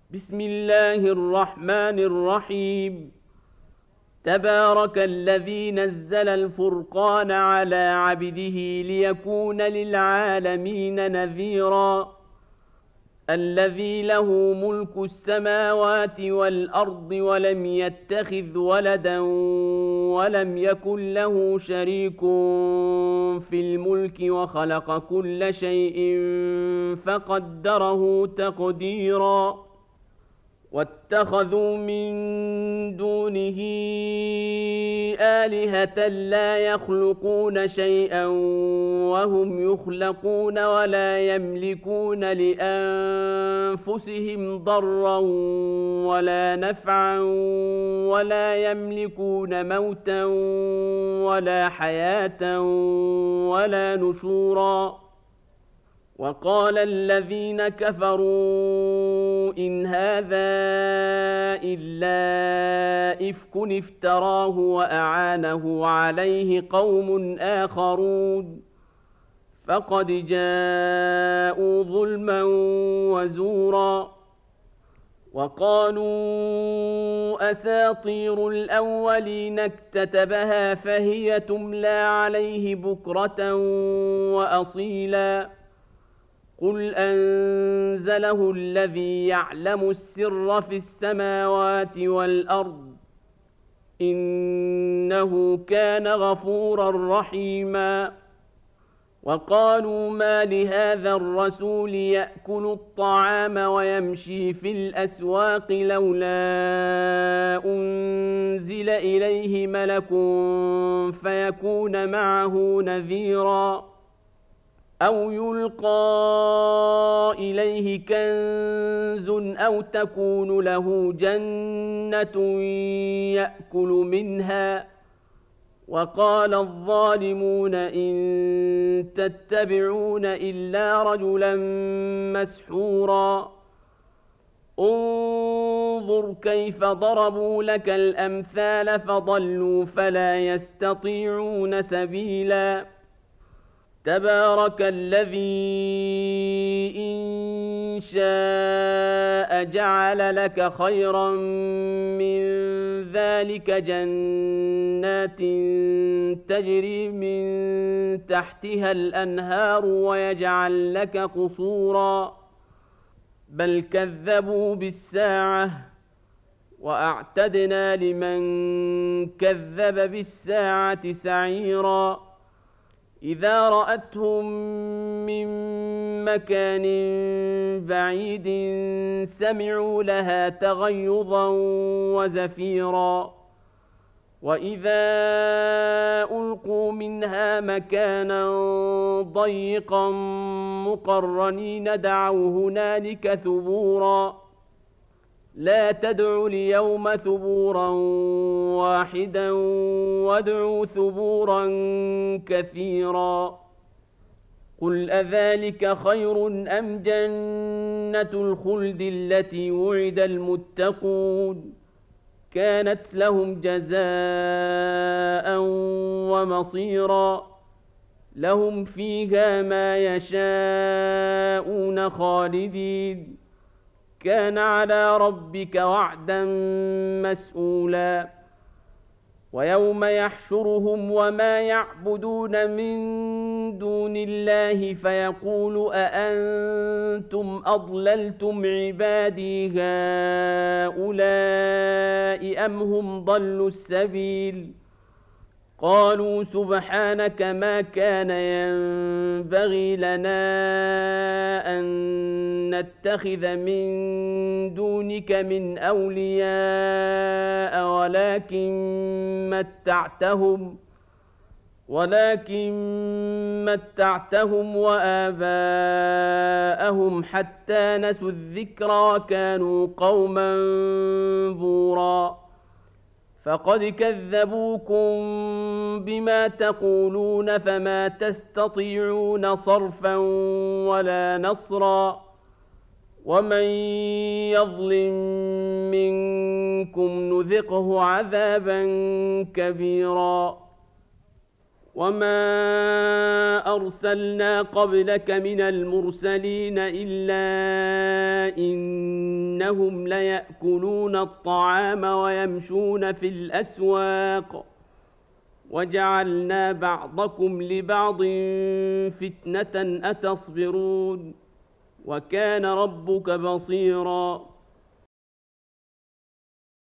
بسم الله الرحمن الرحيم. تبارك الذي نزل الفرقان على عبده ليكون للعالمين نذيرا. الذي له ملك السماوات والأرض ولم يتخذ ولدا ولم يكن له شريك في الملك وخلق كل شيء فقدره تقديرا. واتخذوا من دونه آلهة لا يخلقون شيئا وهم يخلقون ولا يملكون لأنفسهم ضرا ولا نفعا ولا يملكون موتا ولا حياة ولا نشورا. وقال الذين كفروا إن هذا إلا إفك افتراه وأعانه عليه قوم آخرون فقد جاءوا ظلما وزورا. وقالوا أساطير الأولين اكتتبها فهي تملى عليه بكرة وأصيلا. قل أنزله الذي يعلم السر في السماوات والأرض إنه كان غفورا رحيما. وقالوا ما لهذا الرسول يأكل الطعام ويمشي في الأسواق لولا أنزل إليه ملك فيكون معه نذيرا أو يلقى إليه كنز أو تكون له جنة يأكل منها. وقال الظالمون إن تتبعون إلا رجلا مسحورا. انظر كيف ضربوا لك الأمثال فضلوا فلا يستطيعون سبيلا. تبارك الذي إن شاء جعل لك خيرا من ذلك جنات تجري من تحتها الأنهار ويجعل لك قصورا بل كذبوا بالساعة وأعتدنا لمن كذب بالساعة سعيرا. إذا رأتهم من مكان بعيد سمعوا لها تغيظا وزفيرا. وإذا ألقوا منها مكانا ضيقا مقرنين دعوا هنالك ثبورا. لا تدعوا اليوم ثبورا واحدا وادعوا ثبورا كثيرا. قل أذلك خير أم جنة الخلد التي وعد المتقون كانت لهم جزاء ومصيرا. لهم فيها ما يشاءون خالدين كان على ربك وعدا مسئولا. ويوم يحشرهم وما يعبدون من دون الله فيقول أأنتم أضللتم عبادي هؤلاء أم هم ضلوا السبيل قالوا سبحانك ما كان ينبغي لنا أن نتخذ من دونك من أولياء ولكن متعتهم وآباءهم حتى نسوا الذكر وكانوا قوما بورا. فقد كذبوكم بما تقولون فما تستطيعون صرفا ولا نصرا. ومن يظلم منكم نذقه عذابا كبيرا. وما أرسلنا قبلك من المرسلين إلا إن إنهم ليأكلون الطعام ويمشون في الأسواق وجعلنا بعضكم لبعض فتنة أتصبرون وكان ربك بصيراً